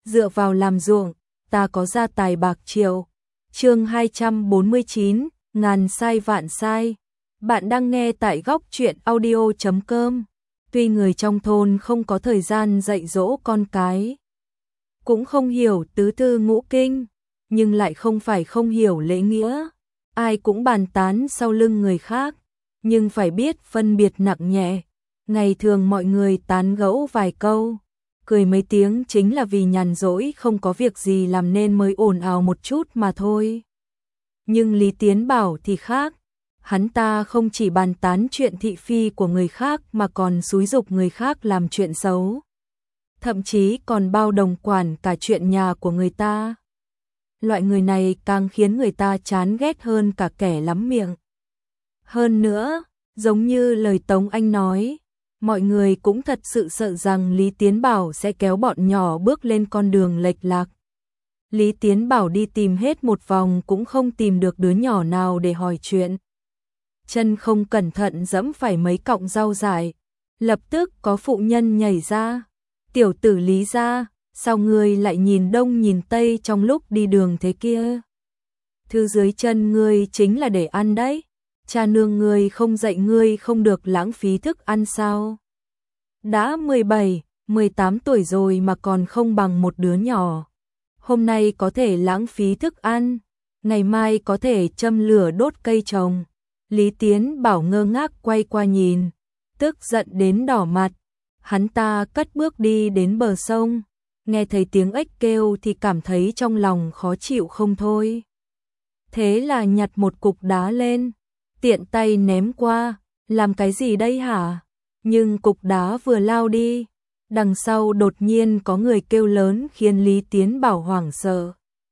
dựa vào làm ruộng, ta có gia tài bạc triệu. Chương 249, ngàn sai vạn sai. Bạn đang nghe tại góc truyện audio.com. Tuy người trong thôn không có thời gian dạy dỗ con cái, cũng không hiểu tứ thư ngũ kinh, nhưng lại không phải không hiểu lễ nghĩa. Ai cũng bàn tán sau lưng người khác, nhưng phải biết phân biệt nặng nhẹ. Ngày thường mọi người tán gẫu vài câu, cười mấy tiếng chính là vì nhàn rỗi không có việc gì làm nên mới ồn ào một chút mà thôi. Nhưng Lý Tiến Bảo thì khác, hắn ta không chỉ bàn tán chuyện thị phi của người khác mà còn xúi giục người khác làm chuyện xấu. Thậm chí còn bao đồng quản cả chuyện nhà của người ta. Loại người này càng khiến người ta chán ghét hơn cả kẻ lắm miệng. Hơn nữa, giống như lời Tống Anh nói, mọi người cũng thật sự sợ rằng Lý Tiến Bảo sẽ kéo bọn nhỏ bước lên con đường lệch lạc. Lý Tiến Bảo đi tìm hết một vòng cũng không tìm được đứa nhỏ nào để hỏi chuyện. Chân không cẩn thận giẫm phải mấy cọng rau dại, lập tức có phụ nhân nhảy ra. Tiểu tử Lý gia, sao ngươi lại nhìn đông nhìn tây trong lúc đi đường thế kia? Thứ dưới chân ngươi chính là để ăn đấy. Cha nương ngươi không dạy ngươi không được lãng phí thức ăn sao? Đã 17, 18 tuổi rồi mà còn không bằng một đứa nhỏ. Hôm nay có thể lãng phí thức ăn, ngày mai có thể châm lửa đốt cây trồng. Lý Tiến Bảo ngơ ngác quay qua nhìn, tức giận đến đỏ mặt. Hắn ta cất bước đi đến bờ sông, nghe thấy tiếng ếch kêu thì cảm thấy trong lòng khó chịu không thôi. Thế là nhặt một cục đá lên, tiện tay ném qua, làm cái gì đây hả? Nhưng cục đá vừa lao đi, đằng sau đột nhiên có người kêu lớn khiến Lý Tiến Bảo hoảng sợ.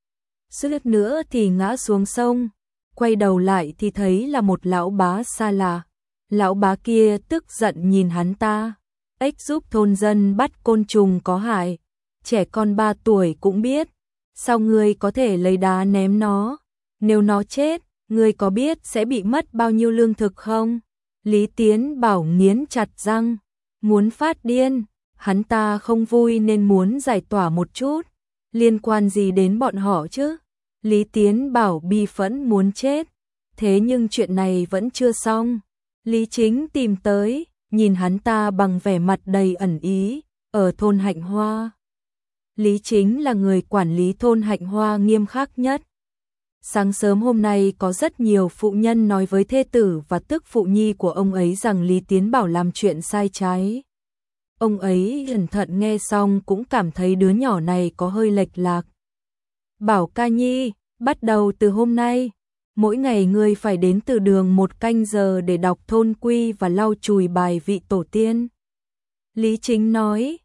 Suýt nữa thì ngã xuống sông, quay đầu lại thì thấy là một lão bá xa lạ. Lão bá kia tức giận nhìn hắn ta. Ếch giúp thôn dân bắt côn trùng có hại, trẻ con 3 tuổi cũng biết, sao ngươi có thể lấy đá ném nó? Nếu nó chết, ngươi có biết sẽ bị mất bao nhiêu lương thực không? Lý Tiến Bảo nghiến chặt răng, muốn phát điên. Hắn ta không vui nên muốn giải tỏa một chút. Liên quan gì đến bọn họ chứ? Lý Tiến Bảo bi phẫn muốn chết. Thế nhưng chuyện này vẫn chưa xong. Lý Chính tìm tới, nhìn hắn ta bằng vẻ mặt đầy ẩn ý, ở thôn Hạnh Hoa. Lý Chính là người quản lý thôn Hạnh Hoa nghiêm khắc nhất. Sáng sớm hôm nay có rất nhiều phụ nhân nói với thê tử và tức phụ nhi của ông ấy rằng Lý Tiến Bảo làm chuyện sai trái. Ông ấy cẩn thận nghe xong cũng cảm thấy đứa nhỏ này có hơi lệch lạc. Bảo ca nhi, bắt đầu từ hôm nay, mỗi ngày ngươi phải đến từ đường 1 canh giờ để đọc thôn quy và lau chùi bài vị tổ tiên. Lý Chính nói,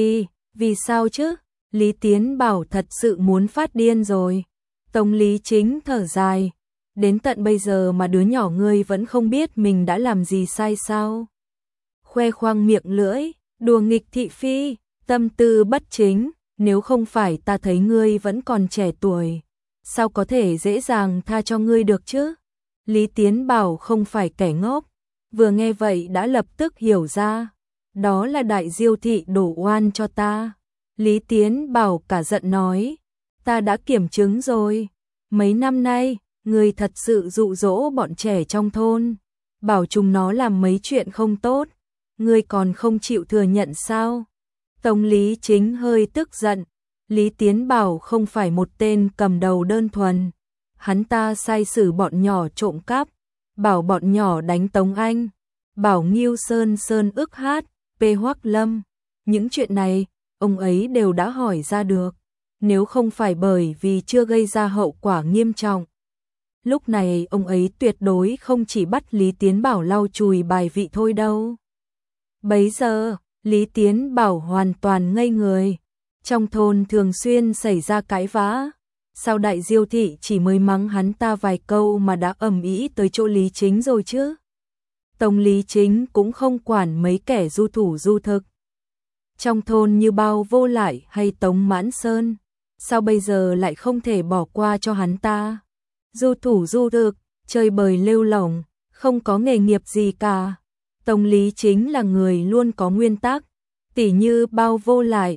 vì sao chứ? Lý Tiến Bảo thật sự muốn phát điên rồi. Tống Lý Chính thở dài, đến tận bây giờ mà đứa nhỏ ngươi vẫn không biết mình đã làm gì sai sao? Khoe khoang miệng lưỡi, đùa nghịch thị phi, tâm tư bất chính, nếu không phải ta thấy ngươi vẫn còn trẻ tuổi, sao có thể dễ dàng tha cho ngươi được chứ? Lý Tiến Bảo không phải kẻ ngốc, vừa nghe vậy đã lập tức hiểu ra, đó là đại diêu thị đổ oan cho ta. Lý Tiến Bảo cả giận nói, ta đã kiểm chứng rồi, mấy năm nay, ngươi thật sự dụ dỗ bọn trẻ trong thôn, bảo chúng nó làm mấy chuyện không tốt, ngươi còn không chịu thừa nhận sao? Tống Lý Chính hơi tức giận, Lý Tiến Bảo không phải một tên cầm đầu đơn thuần, hắn ta sai sử bọn nhỏ trộm cắp, bảo bọn nhỏ đánh Tống Anh, bảo Ngưu Sơn ức hát, P Hoắc Lâm, những chuyện này, ông ấy đều đã hỏi ra được, nếu không phải bởi vì chưa gây ra hậu quả nghiêm trọng. Lúc này ông ấy tuyệt đối không chỉ bắt Lý Tiến Bảo lau chùi bài vị thôi đâu. Bấy giờ, Lý Tiến Bảo hoàn toàn ngây người. Trong thôn thường xuyên xảy ra cãi vã. Sao đại diêu thị chỉ mới mắng hắn ta vài câu mà đã ầm ĩ tới chỗ Lý Chính rồi chứ? Tống Lý Chính cũng không quản mấy kẻ du thủ du thực. Trong thôn như Bao Vô Lại hay Tống Mãn Sơn, sao bây giờ lại không thể bỏ qua cho hắn ta? Du thủ du thực, chơi bời lêu lổng, không có nghề nghiệp gì cả. Tống Lý Chính là người luôn có nguyên tắc, tỉ như Bao Vô Lại,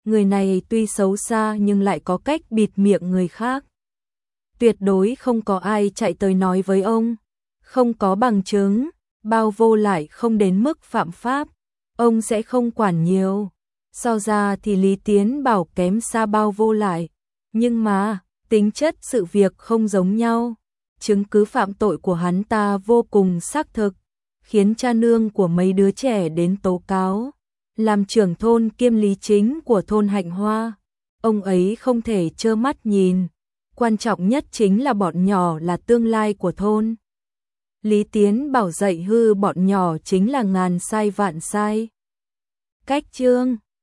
người này tuy xấu xa nhưng lại có cách bịt miệng người khác. Tuyệt đối không có ai chạy tới nói với ông, không có bằng chứng, Bao Vô lại không đến mức phạm pháp, ông sẽ không quản nhiều. So ra thì Lý Tiến Bảo kém xa Bao Vô lại, nhưng mà tính chất sự việc không giống nhau. Chứng cứ phạm tội của hắn ta vô cùng xác thực, khiến cha nương của mấy đứa trẻ đến tố cáo. Làm trưởng thôn kiêm lý chính của thôn Hạnh Hoa, ông ấy không thể trơ mắt nhìn. Quan trọng nhất chính là bọn nhỏ là tương lai của thôn. Lý Tiến Bảo dạy hư bọn nhỏ chính là ngàn sai vạn sai. Cách chương